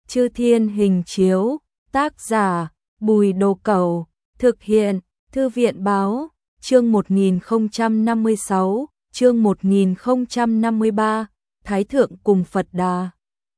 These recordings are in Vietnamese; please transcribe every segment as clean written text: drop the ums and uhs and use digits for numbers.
Chư Thiên Hình Chiếu, tác giả Bùi Đồ Cẩu, thực hiện Thư viện Báo, chương 1056, chương 1053, Thái Thượng cùng Phật Đà.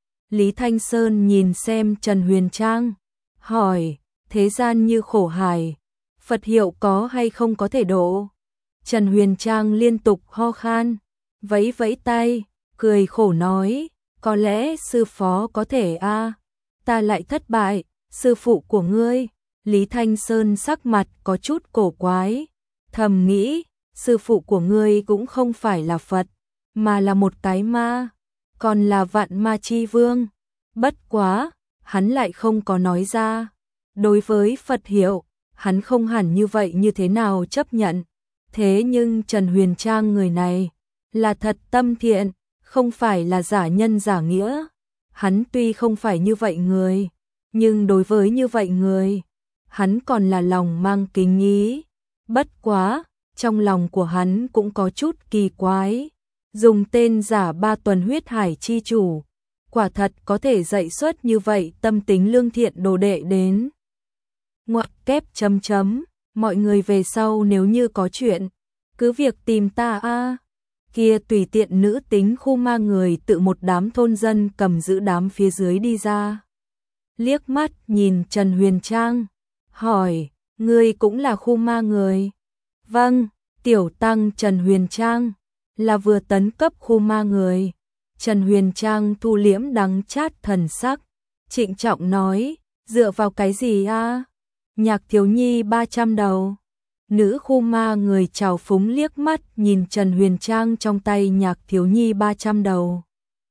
Lý Thanh Sơn nhìn xem Trần Huyền Trang, hỏi, thế gian như khổ hải, Phật hiệu có hay không có thể độ? Trần Huyền Trang liên tục ho khan, vẫy vẫy tay, cười khổ nói, có lẽ sư phó có thể a, ta lại thất bại, sư phụ của ngươi. Lý Thanh Sơn sắc mặt có chút cổ quái, thầm nghĩ, sư phụ của ngươi cũng không phải là Phật, mà là một cái ma, còn là vạn ma chi vương. Bất quá, hắn lại không có nói ra. Đối với Phật hiệu, hắn không hẳn như vậy như thế nào chấp nhận. Thế nhưng Trần Huyền Trang người này là thật tâm thiện, không phải là giả nhân giả nghĩa. Hắn tuy không phải như vậy người, nhưng đối với như vậy người, hắn còn là lòng mang kính ý. Bất quá, trong lòng của hắn cũng có chút kỳ quái. Dùng tên giả Ba Tuần Huyết Hải chi chủ, quả thật có thể dạy xuất như vậy tâm tính lương thiện đồ đệ đến. Ngoặc kép chấm chấm, mọi người về sau nếu như có chuyện, cứ việc tìm ta a. Kia tùy tiện nữ tính khu ma người tự một đám thôn dân cầm giữ đám phía dưới đi ra. Liếc mắt nhìn Trần Huyền Trang, hỏi, ngươi cũng là khu ma người? Vâng, tiểu tăng Trần Huyền Trang, là vừa tấn cấp khu ma người. Trần Huyền Trang thu liễm đắng chát thần sắc, trịnh trọng nói, dựa vào cái gì a? Nhạc thiếu nhi 300 đầu. Nữ khu ma người trào phúng liếc mắt nhìn Trần Huyền Trang trong tay nhạc thiếu nhi 300 đầu.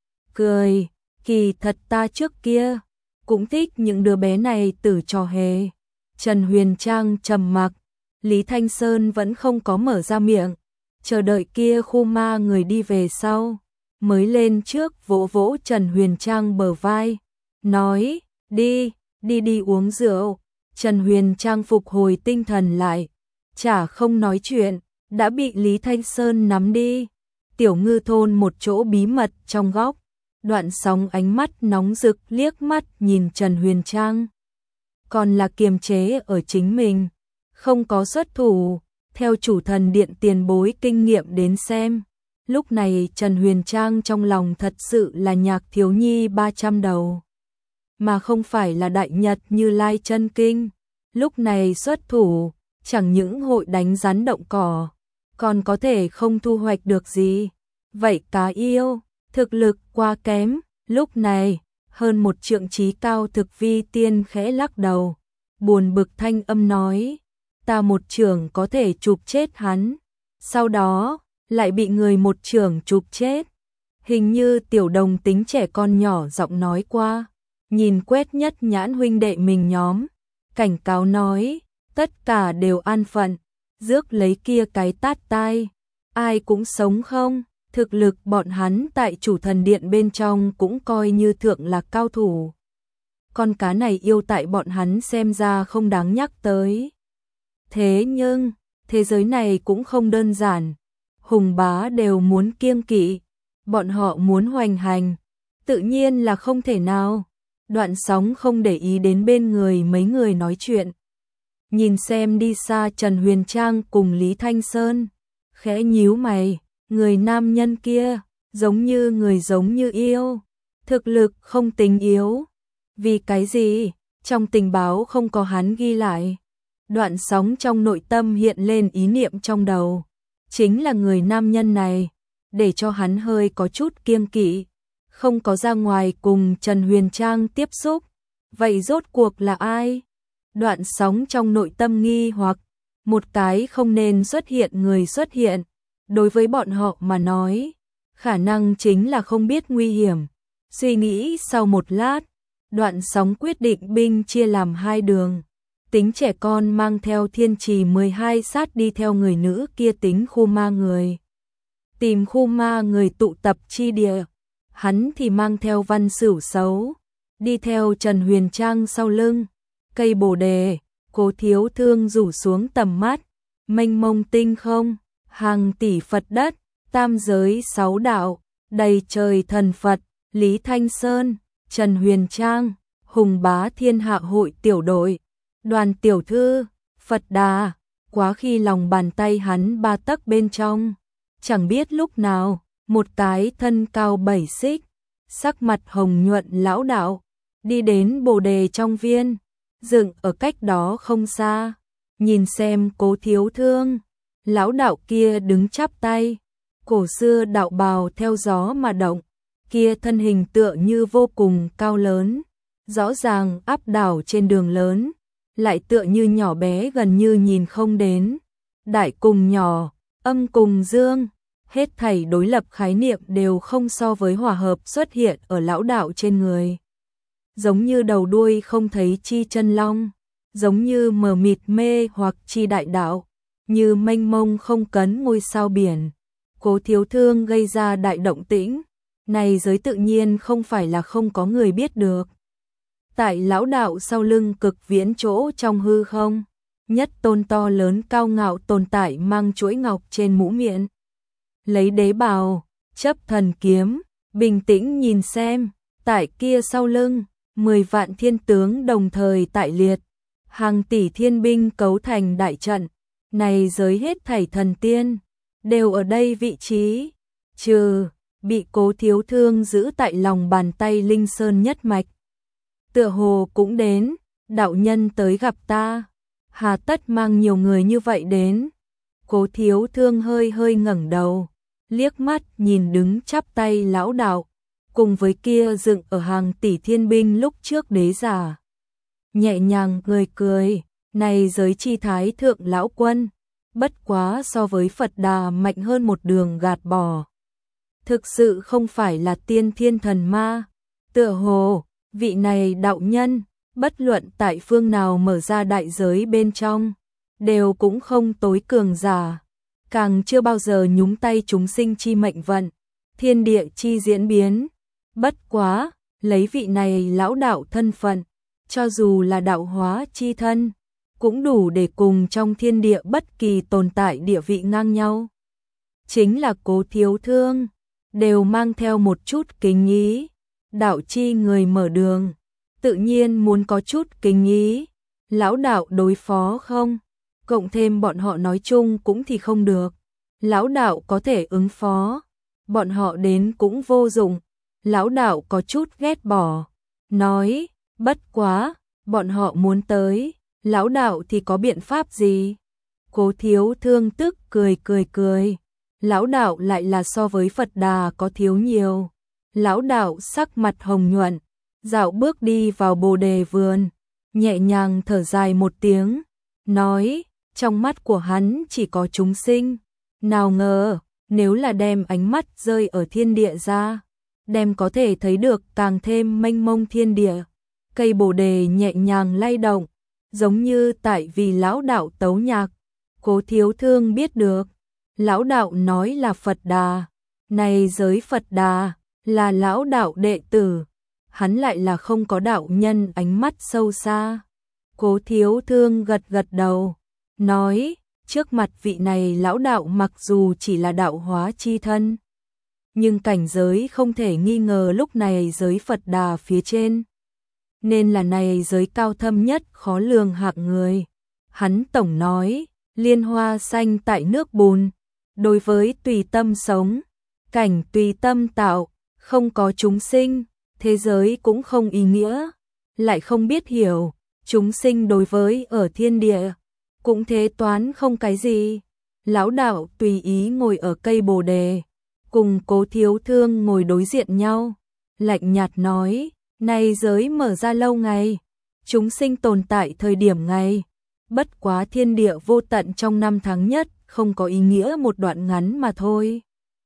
Cười, kỳ thật ta trước kia cũng thích những đứa bé này tử trò hề. Trần Huyền Trang trầm mặc, Lý Thanh Sơn vẫn không có mở ra miệng, chờ đợi kia khu ma người đi về sau, mới lên trước vỗ vỗ Trần Huyền Trang bờ vai, nói, đi uống rượu. Trần Huyền Trang phục hồi tinh thần lại, chả không nói chuyện, đã bị Lý Thanh Sơn nắm đi. Tiểu Ngư thôn một chỗ bí mật trong góc, Đoạn Sóng ánh mắt nóng rực liếc mắt nhìn Trần Huyền Trang. Còn là kiềm chế ở chính mình, không có xuất thủ, theo chủ thần điện tiền bối kinh nghiệm đến xem. Lúc này Trần Huyền Trang trong lòng thật sự là nhạc thiếu nhi 300 đầu, mà không phải là đại nhật Như Lai chân kinh. Lúc này xuất thủ, chẳng những hội đánh rắn động cỏ, còn có thể không thu hoạch được gì. Vậy cá yêu, thực lực quá kém. Lúc này, hơn một trượng trí cao thực vi tiên khẽ lắc đầu, buồn bực thanh âm nói, ta một chưởng có thể chụp chết hắn, sau đó lại bị người một chưởng chụp chết. Hình như Tiểu Đồng tính trẻ con nhỏ giọng nói qua, nhìn quét nhất nhãn huynh đệ mình nhóm, cảnh cáo nói, tất cả đều an phận, rước lấy kia cái tát tai, ai cũng sống không. Thực lực bọn hắn tại chủ thần điện bên trong cũng coi như thượng là cao thủ. Con cá này yêu tại bọn hắn xem ra không đáng nhắc tới. Thế nhưng, thế giới này cũng không đơn giản. Hùng bá đều muốn kiêng kỵ, bọn họ muốn hoành hành, tự nhiên là không thể nào. Đoạn Sóng không để ý đến bên người mấy người nói chuyện, nhìn xem đi xa Trần Huyền Trang cùng Lý Thanh Sơn, khẽ nhíu mày. Người nam nhân kia, giống như người giống như yêu, thực lực không tính yếu. Vì cái gì? Trong tình báo không có hắn ghi lại. Đoạn Sóng trong nội tâm hiện lên ý niệm trong đầu, chính là người nam nhân này, để cho hắn hơi có chút kiêng kỵ, không có ra ngoài cùng Trần Huyền Trang tiếp xúc. Vậy rốt cuộc là ai? Đoạn Sóng trong nội tâm nghi hoặc, một cái không nên xuất hiện người xuất hiện. Đối với bọn họ mà nói, khả năng chính là không biết nguy hiểm. Suy nghĩ sau một lát, Đoạn Sóng quyết định binh chia làm hai đường. Tính trẻ con mang theo thiên trì 12 sát đi theo người nữ kia tính khu ma người, tìm khu ma người tụ tập chi địa. Hắn thì mang theo Văn Sửu xấu, đi theo Trần Huyền Trang sau lưng. Cây bồ đề, Cố Thiếu Thương rủ xuống tầm mắt, mênh mông tinh không, hàng tỷ Phật đất, tam giới 6 đạo, đầy trời thần Phật. Lý Thanh Sơn, Trần Huyền Trang, Hùng bá thiên hạ hội tiểu đội, Đoàn tiểu thư, Phật Đà, quá khi lòng bàn tay hắn 3 tấc bên trong, chẳng biết lúc nào, một cái thân cao 7 xích, sắc mặt hồng nhuận lão đạo, đi đến Bồ Đề trong viên, dựng ở cách đó không xa, nhìn xem Cố Thiếu Thương, lão đạo kia đứng chắp tay, cổ xưa đạo bào theo gió mà động, kia thân hình tựa như vô cùng cao lớn, rõ ràng áp đảo trên đường lớn, lại tựa như nhỏ bé gần như nhìn không đến. Đại cùng nhỏ, âm cùng dương, hết thảy đối lập khái niệm đều không so với hòa hợp xuất hiện ở lão đạo trên người. Giống như đầu đuôi không thấy chi chân long, giống như mờ mịt mê hoặc chi đại đạo, như mênh mông không cấn ngôi sao biển. Cố Thiếu Thương gây ra đại động tĩnh, này giới tự nhiên không phải là không có người biết được. Tại lão đạo sau lưng cực viễn chỗ trong hư không, nhất tôn to lớn cao ngạo tồn tại mang chuỗi ngọc trên mũ miệng. Lấy đế bào, chấp thần kiếm, bình tĩnh nhìn xem, tại kia sau lưng, 10 vạn thiên tướng đồng thời tại liệt, hàng tỷ thiên binh cấu thành đại trận, này giới hết thảy thần tiên, đều ở đây vị trí, trừ bị Cố Thiếu Thương giữ tại lòng bàn tay Linh Sơn nhất mạch. Tựa hồ cũng đến, đạo nhân tới gặp ta, hà tất mang nhiều người như vậy đến. Cố Thiếu Thương hơi hơi ngẩng đầu, liếc mắt nhìn đứng chắp tay lão đạo, cùng với kia dựng ở hàng tỷ thiên binh lúc trước đế giả. Nhẹ nhàng cười cười, này giới chi thái thượng lão quân, bất quá so với Phật Đà mạnh hơn một đường gạt bỏ. Thực sự không phải là tiên thiên thần ma, tựa hồ, vị này đạo nhân, bất luận tại phương nào mở ra đại giới bên trong, đều cũng không tối cường giả, càng chưa bao giờ nhúng tay chúng sinh chi mệnh vận, thiên địa chi diễn biến. Bất quá, lấy vị này lão đạo thân phận, cho dù là đạo hóa chi thân, cũng đủ để cùng trong thiên địa bất kỳ tồn tại địa vị ngang nhau. Chính là Cố Thiếu Thương, đều mang theo một chút kính ý, đạo chi người mở đường, tự nhiên muốn có chút kính ý, lão đạo đối phó không, cộng thêm bọn họ nói chung cũng thì không được, lão đạo có thể ứng phó, bọn họ đến cũng vô dụng, lão đạo có chút ghét bỏ, nói, bất quá, bọn họ muốn tới, lão đạo thì có biện pháp gì? Cố Thiếu Thương tức cười, lão đạo lại là so với Phật Đà có thiếu nhiều. Lão đạo sắc mặt hồng nhuận, dạo bước đi vào Bồ Đề vườn, nhẹ nhàng thở dài một tiếng, nói, trong mắt của hắn chỉ có chúng sinh, nào ngờ, nếu là đem ánh mắt rơi ở thiên địa ra, đem có thể thấy được càng thêm mênh mông thiên địa. Cây Bồ Đề nhẹ nhàng lay động, giống như tại vì lão đạo tấu nhạc. Cố Thiếu Thương biết được, lão đạo nói là Phật Đà, này giới Phật Đà là lão đạo đệ tử, hắn lại là không có đạo nhân ánh mắt sâu xa. Cố Thiếu Thương gật gật đầu, nói, trước mặt vị này lão đạo mặc dù chỉ là đạo hóa chi thân, nhưng cảnh giới không thể nghi ngờ lúc này giới Phật Đà phía trên, nên là này giới cao thâm nhất khó lường hạng người. Hắn tổng nói, liên hoa xanh tại nước bùn, đối với tùy tâm sống, cảnh tùy tâm tạo, không có chúng sinh, thế giới cũng không ý nghĩa, lại không biết hiểu, chúng sinh đối với ở thiên địa, cũng thế toán không cái gì. Lão đạo tùy ý ngồi ở cây Bồ Đề, cùng Cố Thiếu Thương ngồi đối diện nhau, lạnh nhạt nói, này giới mở ra lâu ngày, chúng sinh tồn tại thời điểm ngày, bất quá thiên địa vô tận trong năm tháng nhất, không có ý nghĩa một đoạn ngắn mà thôi.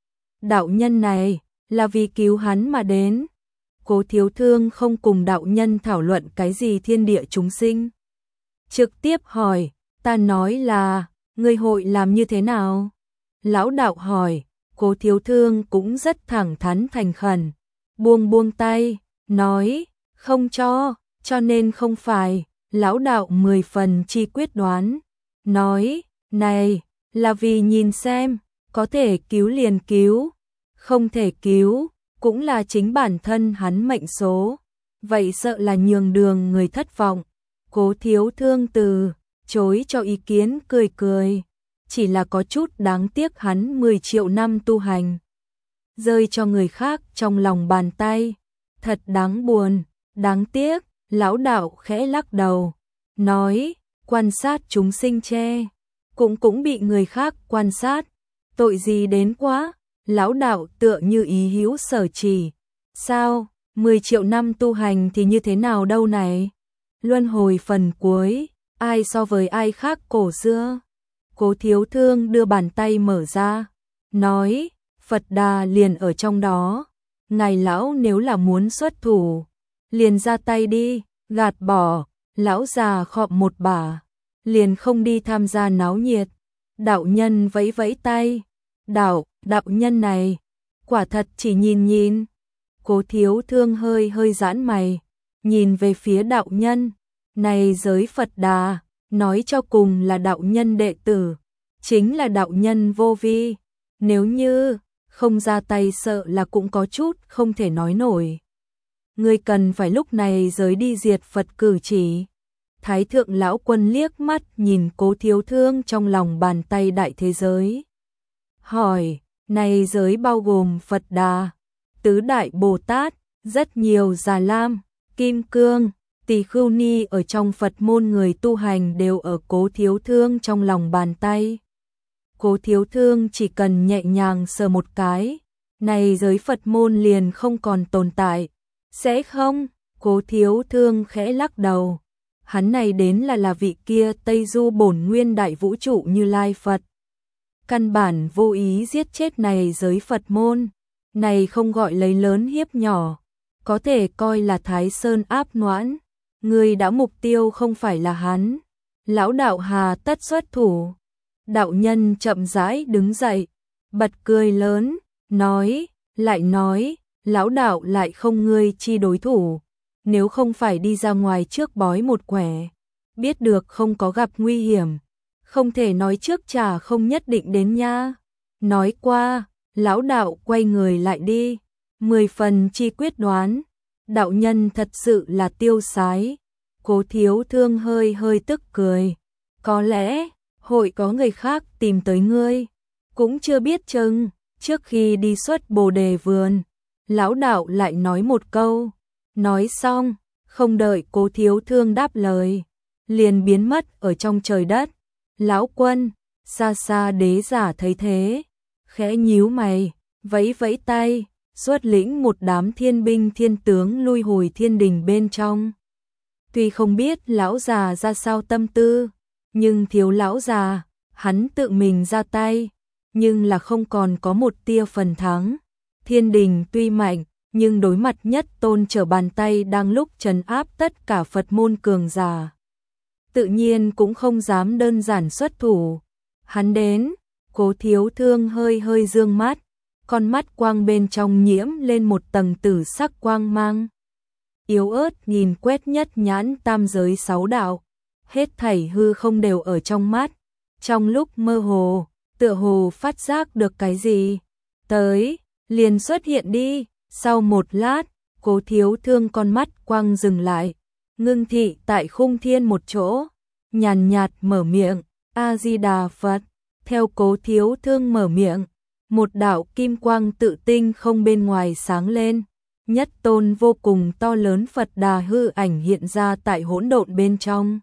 Đạo nhân này, là vì cứu hắn mà đến. Cố Thiếu Thương không cùng đạo nhân thảo luận cái gì thiên địa chúng sinh. Trực tiếp hỏi, ta nói là, ngươi hội làm như thế nào? Lão đạo hỏi, Cố Thiếu Thương cũng rất thẳng thắn thành khẩn, buông tay, nói, không cho nên không phải. Lão đạo 10 phần chi quyết đoán, nói, này, là vì nhìn xem, có thể cứu liền cứu, không thể cứu, cũng là chính bản thân hắn mệnh số. vậy sợ là nhường đường người thất vọng. Cố Thiếu Thương từ chối cho ý kiến, cười cười, chỉ là có chút đáng tiếc hắn 10 triệu năm tu hành rơi cho người khác trong lòng bàn tay, thật đáng buồn, đáng tiếc. Lão đạo khẽ lắc đầu, nói, quan sát chúng sinh che, cũng bị người khác quan sát, tội gì đến quá. Lão đạo tựa như ý hữu sở chỉ, sao, 10 triệu năm tu hành thì như thế nào đâu này? Luân hồi phần cuối, ai so với ai khác cổ xưa? Cố Thiếu Thương đưa bàn tay mở ra, nói, Phật Đà liền ở trong đó, ngài lão nếu là muốn xuất thủ, liền ra tay đi, gạt bỏ. Lão già khom một bả, liền không đi tham gia náo nhiệt. Đạo nhân vẫy vẫy tay, đạo nhân này, quả thật chỉ nhìn nhìn. Cố Thiếu Thương hơi giãn mày, nhìn về phía đạo nhân, này giới Phật Đà, nói cho cùng là đạo nhân đệ tử, chính là đạo nhân vô vi, nếu như không ra tay sợ là cũng có chút không thể nói nổi. Ngươi cần phải lúc này giới đi diệt Phật cử chỉ. Thái thượng lão quân liếc mắt nhìn Cố Thiếu Thương trong lòng bàn tay đại thế giới, hỏi, này giới bao gồm Phật Đà, Tứ Đại Bồ Tát, rất nhiều Già Lam, Kim Cương, Tỳ Khưu Ni ở trong Phật môn người tu hành đều ở Cố Thiếu Thương trong lòng bàn tay. Cố Thiếu Thương chỉ cần nhẹ nhàng sờ một cái, này giới Phật môn liền không còn tồn tại. Sẽ không? Cố Thiếu Thương khẽ lắc đầu. Hắn này đến là vị kia Tây Du bổn nguyên đại vũ trụ Như Lai Phật. Căn bản vô ý giết chết này giới Phật môn, này không gọi lấy lớn hiếp nhỏ, có thể coi là Thái Sơn áp noãn. Người đã mục tiêu không phải là hắn, lão đạo hà tất xuất thủ. Đạo nhân chậm rãi đứng dậy, bật cười lớn, nói, lão đạo lại không ngươi chi đối thủ, nếu không phải đi ra ngoài trước bói một quẻ, biết được không có gặp nguy hiểm, không thể nói trước chả không nhất định đến nha. Nói qua, lão đạo quay người lại đi, 10 phần chi quyết đoán, đạo nhân thật sự là tiêu sái. Cố Thiếu Thương hơi tức cười, có lẽ hội có người khác tìm tới ngươi, cũng chưa biết chừng. Trước khi đi xuất Bồ Đề vườn, lão đạo lại nói một câu, nói xong, không đợi Cố Thiếu Thương đáp lời, liền biến mất ở trong trời đất. Lão quân, xa xa đế giả thấy thế, khẽ nhíu mày, vẫy vẫy tay, xuất lĩnh một đám thiên binh thiên tướng lui hồi thiên đình bên trong. Tuy không biết lão già ra sao tâm tư, nhưng thiếu lão già, hắn tự mình ra tay, nhưng là không còn có một tia phần thắng. Thiên đình tuy mạnh, nhưng đối mặt nhất tôn trở bàn tay đang lúc trấn áp tất cả Phật môn cường giả, tự nhiên cũng không dám đơn giản xuất thủ. Hắn đến, Cố Thiếu Thương hơi dương mắt, con mắt quang bên trong nhiễm lên một tầng tử sắc quang mang. Yếu ớt nhìn quét nhất nhãn tam giới 6 đạo, hết thảy hư không đều ở trong mắt. Trong lúc mơ hồ, tựa hồ phát giác được cái gì, tới, liền xuất hiện đi. Sau một lát, Cố Thiếu Thương con mắt quang dừng lại, ngưng thị tại khung thiên một chỗ, nhàn nhạt mở miệng, A Di Đà Phật. Theo Cố Thiếu Thương mở miệng, một đạo kim quang tự tinh không bên ngoài sáng lên, nhất tôn vô cùng to lớn Phật Đà hư ảnh hiện ra tại hỗn độn bên trong.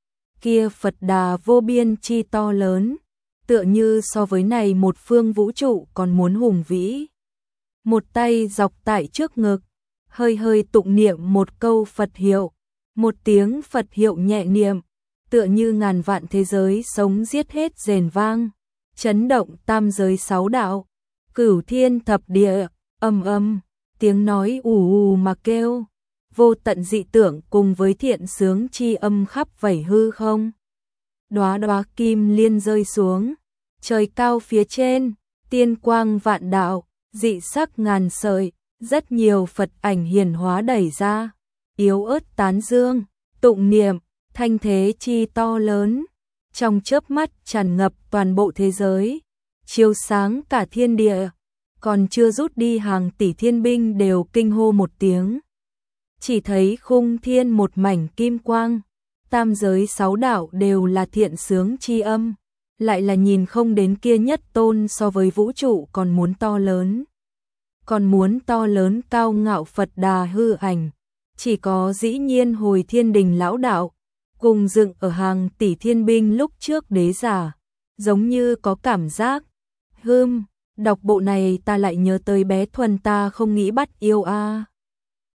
Kia Phật Đà vô biên chi to lớn, tựa như so với này một phương vũ trụ còn muốn hùng vĩ. Một tay dọc tại trước ngực, hơi tụng niệm một câu Phật hiệu, một tiếng Phật hiệu nhẹ niệm, tựa như ngàn vạn thế giới sống giết hết rền vang, chấn động tam giới 6 đạo, cửu thiên thập địa, âm tiếng nói ù mà kêu, vô tận dị tưởng cùng với thiện sướng chi âm khắp vảy hư không. Đóa đóa kim liên rơi xuống, trời cao phía trên, tiên quang vạn đạo, dị sắc ngàn sợi, rất nhiều Phật ảnh hiển hóa đẩy ra, yếu ớt tán dương, tụng niệm, thanh thế chi to lớn, trong chớp mắt tràn ngập toàn bộ thế giới, chiếu sáng cả thiên địa, còn chưa rút đi hàng tỷ thiên binh đều kinh hô một tiếng. chỉ thấy khung thiên một mảnh kim quang, tam giới sáu đạo đều là thiện sướng chi âm, lại là nhìn không đến kia nhất tôn so với vũ trụ còn muốn to lớn. Còn muốn to lớn cao ngạo Phật Đà hư ảnh, chỉ có dĩ nhiên hồi thiên đình lão đạo, cùng dựng ở hàng tỷ thiên binh lúc trước đế giả, giống như có cảm giác, đọc bộ này ta lại nhớ tới bé Thuần ta không nghĩ bắt yêu a.